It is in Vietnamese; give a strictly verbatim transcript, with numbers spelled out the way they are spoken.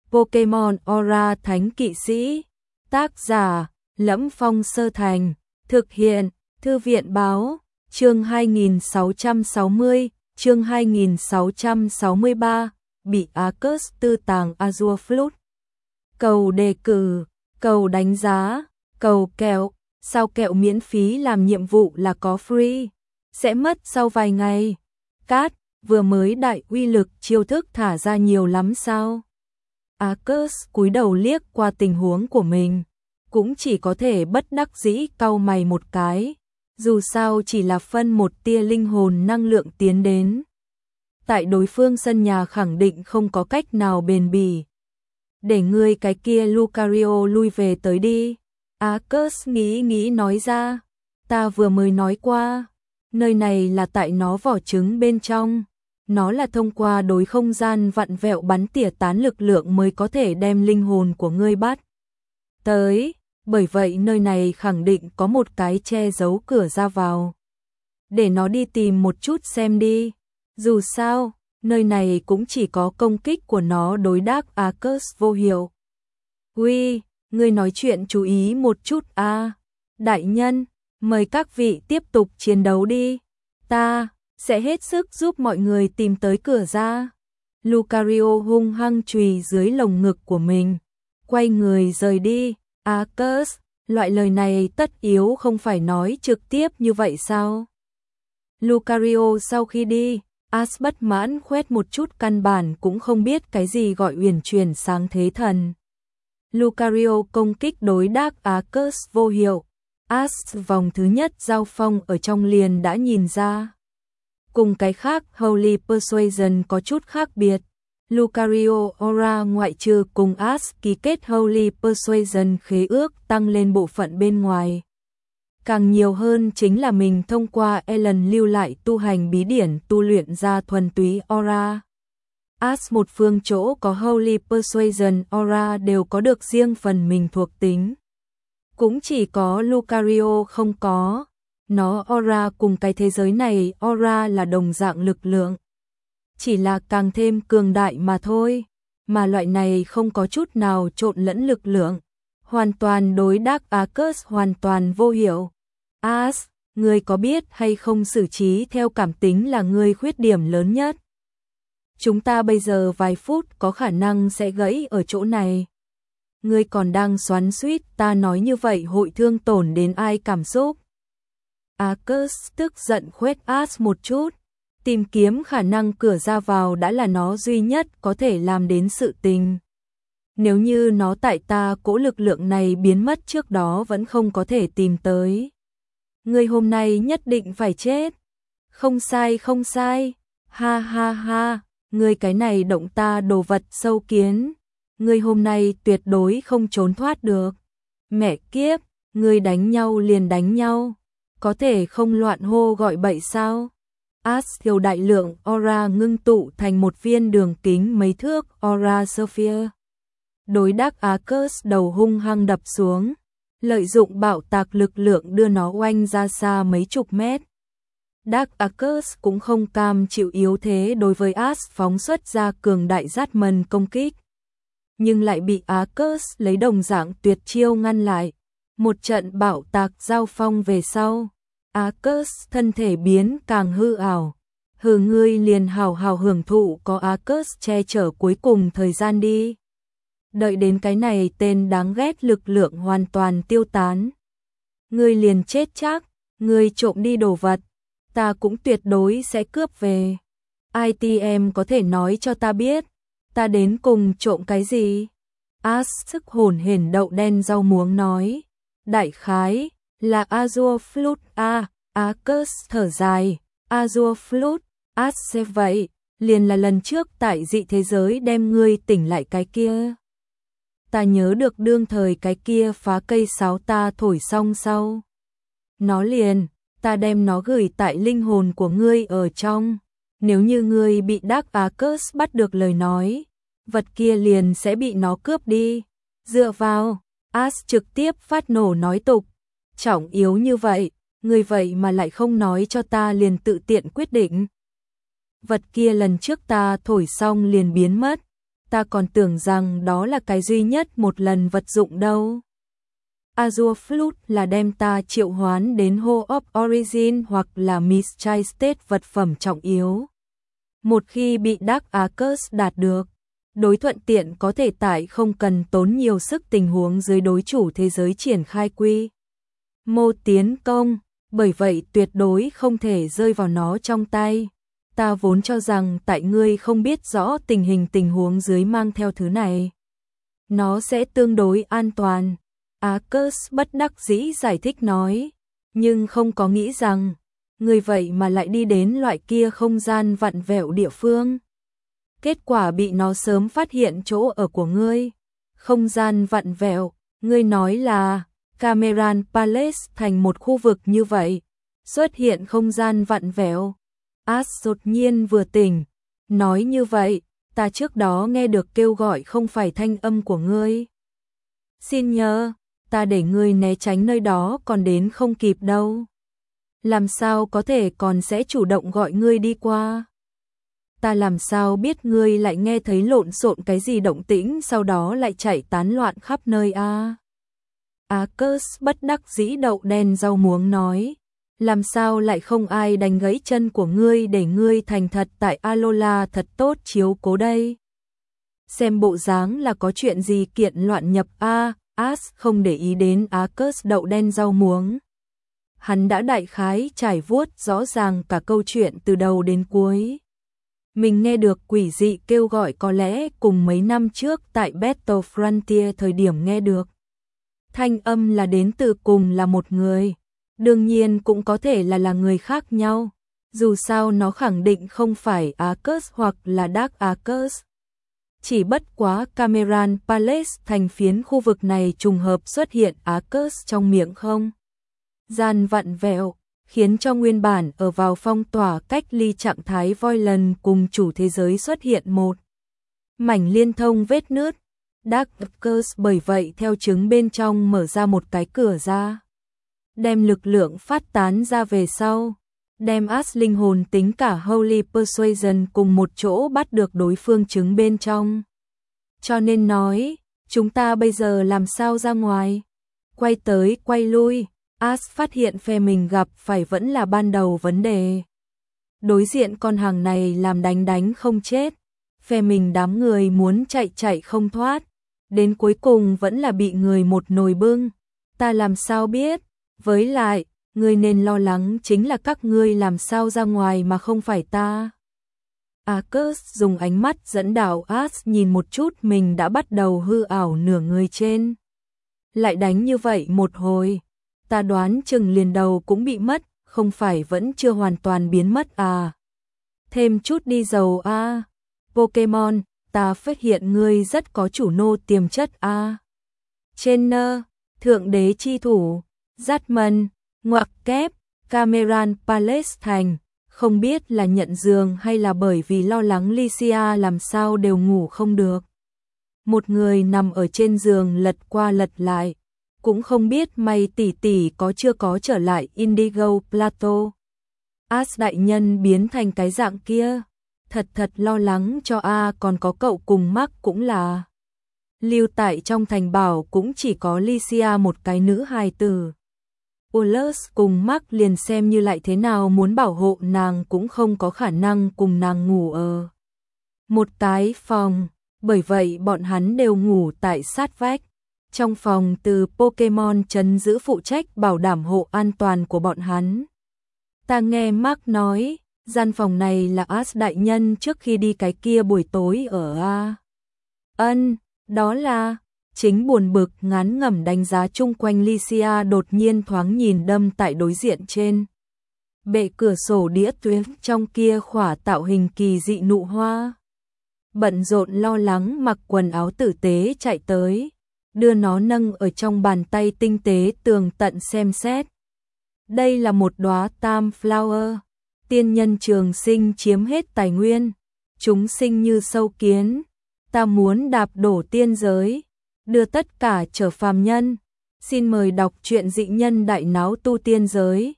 Pokemon Aura Thánh Kỵ Sĩ. Tác giả: Lẫm Phong Sơ Thành. Thực hiện: Thư viện báo. Chương hai nghìn sáu trăm sáu mươi, chương hai nghìn sáu trăm sáu mươi ba, bị Arceus tư tàng Azure Flute. Cầu đề cử, cầu đánh giá, cầu kẹo, sao kẹo miễn phí làm nhiệm vụ là có free, sẽ mất sau vài ngày. Cát, vừa mới đại uy lực chiêu thức thả ra nhiều lắm sao? Arceus cúi đầu liếc qua tình huống của mình, cũng chỉ có thể bất đắc dĩ cau mày một cái, dù sao chỉ là phân một tia linh hồn năng lượng tiến đến. Tại đối phương sân nhà khẳng định không có cách nào bền bỉ. Để ngươi cái kia Lucario lui về tới đi. Arceus nghĩ nghĩ nói ra, ta vừa mới nói qua, nơi này là tại nó vỏ trứng bên trong. Nó là thông qua đối không gian vặn vẹo bắn tỉa tán lực lượng mới có thể đem linh hồn của ngươi bắt tới, bởi vậy nơi này khẳng định có một cái che giấu cửa ra vào. Để nó đi tìm một chút xem đi, dù sao, nơi này cũng chỉ có công kích của nó đối đáp Arceus vô hiệu. Uy, ngươi nói chuyện chú ý một chút a. À. Đại nhân, mời các vị tiếp tục chiến đấu đi. Ta sẽ hết sức giúp mọi người tìm tới cửa ra. Lucario hung hăng chùy dưới lồng ngực của mình, quay người rời đi. Arceus, loại lời này tất yếu không phải nói trực tiếp như vậy sao? Lucario sau khi đi, As bất mãn khoét một chút, căn bản cũng không biết cái gì gọi uyển chuyển sáng thế thần. Lucario công kích đối đáp Arceus vô hiệu. As vòng thứ nhất giao phong ở trong liền đã nhìn ra. Cùng cái khác, Holy Persuasion có chút khác biệt. Lucario Aura ngoại trừ cùng As ký kết Holy Persuasion khế ước tăng lên bộ phận bên ngoài. Càng nhiều hơn chính là mình thông qua Ellen lưu lại tu hành bí điển tu luyện ra thuần túy Aura. As một phương chỗ có Holy Persuasion Aura đều có được riêng phần mình thuộc tính. Cũng chỉ có Lucario không có. Nó Aura cùng cái thế giới này Aura là đồng dạng lực lượng, chỉ là càng thêm cường đại mà thôi, mà loại này không có chút nào trộn lẫn lực lượng, hoàn toàn đối đáp Arceus hoàn toàn vô hiệu. As, ngươi có biết hay không xử trí theo cảm tính là ngươi khuyết điểm lớn nhất. Chúng ta bây giờ vài phút có khả năng sẽ gãy ở chỗ này. Ngươi còn đang xoắn xuýt ta nói như vậy hội thương tổn đến ai cảm xúc. Arceus tức giận khoét As một chút, tìm kiếm khả năng cửa ra vào đã là nó duy nhất có thể làm đến sự tình. Nếu như nó tại ta cỗ lực lượng này biến mất trước đó vẫn không có thể tìm tới. Ngươi hôm nay nhất định phải chết. Không sai không sai, ha ha ha, ngươi cái này động ta đồ vật sâu kiến. Ngươi hôm nay tuyệt đối không trốn thoát được. Mẹ kiếp, ngươi đánh nhau liền đánh nhau. Có thể không loạn hô gọi bậy sao? As thiêu đại lượng Aura ngưng tụ thành một viên đường kính mấy thước Aura Sphere. Đối đáp Arceus đầu hung hăng đập xuống, lợi dụng bạo tạc lực lượng đưa nó oanh ra xa mấy chục mét. Đáp Arceus cũng không cam chịu yếu thế đối với As phóng xuất ra cường đại dát mần công kích, nhưng lại bị Arceus lấy đồng dạng tuyệt chiêu ngăn lại. Một trận bạo tạc giao phong về sau, Arceus thân thể biến càng hư ảo. Hừ, ngươi liền hào hào hưởng thụ có Arceus che chở cuối cùng thời gian đi. Đợi đến cái này tên đáng ghét lực lượng hoàn toàn tiêu tán, ngươi liền chết chắc. Ngươi trộm đi đồ vật, ta cũng tuyệt đối sẽ cướp về. i tê em có thể nói cho ta biết, ta đến cùng trộm cái gì? As sức hồn hển đậu đen rau muống nói. Đại khái là Azure Flute a. Arceus thở dài. Azure Flute, As sẽ vậy, liền là lần trước tại dị thế giới đem ngươi tỉnh lại cái kia. Ta nhớ được đương thời cái kia phá cây sáo ta thổi xong sau. Nó liền, ta đem nó gửi tại linh hồn của ngươi ở trong. Nếu như ngươi bị đáp Arceus bắt được lời nói, vật kia liền sẽ bị nó cướp đi. Dựa vào, As trực tiếp phát nổ nói tục. Trọng yếu như vậy, ngươi vậy mà lại không nói cho ta liền tự tiện quyết định. Vật kia lần trước ta thổi xong liền biến mất, ta còn tưởng rằng đó là cái duy nhất một lần vật dụng đâu. Azure Flute là đem ta triệu hoán đến Hall of Origin hoặc là Mistral State vật phẩm trọng yếu. Một khi bị Dark Arcus đạt được, đối thuận tiện có thể tải không cần tốn nhiều sức tình huống dưới đối chủ thế giới triển khai quy mô tiến công, bởi vậy tuyệt đối không thể rơi vào nó trong tay. Ta vốn cho rằng tại ngươi không biết rõ tình hình tình huống dưới mang theo thứ này, nó sẽ tương đối an toàn. Arcus bất đắc dĩ giải thích nói, nhưng không có nghĩ rằng, ngươi vậy mà lại đi đến loại kia không gian vặn vẹo địa phương. Kết quả bị nó sớm phát hiện chỗ ở của ngươi. Không gian vặn vẹo, ngươi nói là Cameron Palace thành một khu vực như vậy, xuất hiện không gian vặn vẹo. As đột nhiên vừa tỉnh, nói như vậy, ta trước đó nghe được kêu gọi không phải thanh âm của ngươi. Xin nhớ, ta để ngươi né tránh nơi đó còn đến không kịp đâu. Làm sao có thể còn sẽ chủ động gọi ngươi đi qua? Ta làm sao biết ngươi lại nghe thấy lộn xộn cái gì động tĩnh sau đó lại chạy tán loạn khắp nơi a? Arcus bất đắc dĩ đậu đen rau muống nói, làm sao lại không ai đánh gãy chân của ngươi để ngươi thành thật tại Alola thật tốt chiếu cố đây? Xem bộ dáng là có chuyện gì kiện loạn nhập a? As không để ý đến Arcus đậu đen rau muống. Hắn đã đại khái trải vuốt rõ ràng cả câu chuyện từ đầu đến cuối. Mình nghe được quỷ dị kêu gọi có lẽ cùng mấy năm trước tại Battle Frontier thời điểm nghe được. Thanh âm là đến từ cùng là một người. Đương nhiên cũng có thể là là người khác nhau. Dù sao nó khẳng định không phải Arcus hoặc là Dark Arcus. Chỉ bất quá Cameron Palace thành phiến khu vực này trùng hợp xuất hiện Arcus trong miệng không gian vặn vẹo, khiến cho nguyên bản ở vào phong tỏa cách ly trạng thái Voidland cùng chủ thế giới xuất hiện một mảnh liên thông vết nứt. Dark Arcus bởi vậy theo chứng bên trong mở ra một cái cửa ra, đem lực lượng phát tán ra về sau, đem As linh hồn tính cả Holy Persuasion cùng một chỗ bắt được đối phương chứng bên trong. Cho nên nói, chúng ta bây giờ làm sao ra ngoài? Quay tới quay lui, As phát hiện phe mình gặp phải vẫn là ban đầu vấn đề. Đối diện con hàng này làm đánh đánh không chết, phe mình đám người muốn chạy chạy không thoát, đến cuối cùng vẫn là bị người một nồi bưng. Ta làm sao biết? Với lại, ngươi nên lo lắng chính là các ngươi làm sao ra ngoài mà không phải ta. Arcus dùng ánh mắt dẫn đạo As nhìn một chút mình đã bắt đầu hư ảo nửa người trên. Lại đánh như vậy một hồi, ta đoán chừng liền đầu cũng bị mất, không phải vẫn chưa hoàn toàn biến mất à. Thêm chút đi dầu a. À. Pokemon, ta phát hiện ngươi rất có chủ nô tiềm chất a. À. Trainer, thượng đế chi thủ, Zatman, ngoặc kép, Cameron Palace thành, không biết là nhận giường hay là bởi vì lo lắng Lycia làm sao đều ngủ không được. Một người nằm ở trên giường lật qua lật lại, cũng không biết may tỷ tỷ có chưa có trở lại Indigo Plateau. As đại nhân biến thành cái dạng kia, thật thật lo lắng cho A. Còn có cậu cùng Mark cũng là lưu tại trong thành bảo cũng chỉ có Lycia một cái nữ hài tử. Ulus cùng Mark liền xem như lại thế nào muốn bảo hộ nàng cũng không có khả năng cùng nàng ngủ ở một cái phòng, bởi vậy bọn hắn đều ngủ tại sát vách. Trong phòng từ Pokemon trấn giữ phụ trách bảo đảm hộ an toàn của bọn hắn. Ta nghe Mark nói, gian phòng này là As đại nhân trước khi đi cái kia buổi tối ở A. Ân, đó là... Chính buồn bực ngán ngẩm đánh giá chung quanh Lycia đột nhiên thoáng nhìn đâm tại đối diện trên. Bệ cửa sổ đĩa tuyến trong kia khỏa tạo hình kỳ dị nụ hoa. Bận rộn lo lắng mặc quần áo tử tế chạy tới, đưa nó nâng ở trong bàn tay tinh tế tường tận xem xét. Đây là một đóa tam flower, tiên nhân trường sinh chiếm hết tài nguyên, chúng sinh như sâu kiến, ta muốn đạp đổ tiên giới. Đưa tất cả trở phàm nhân. Xin mời đọc truyện dị nhân đại náo tu tiên giới.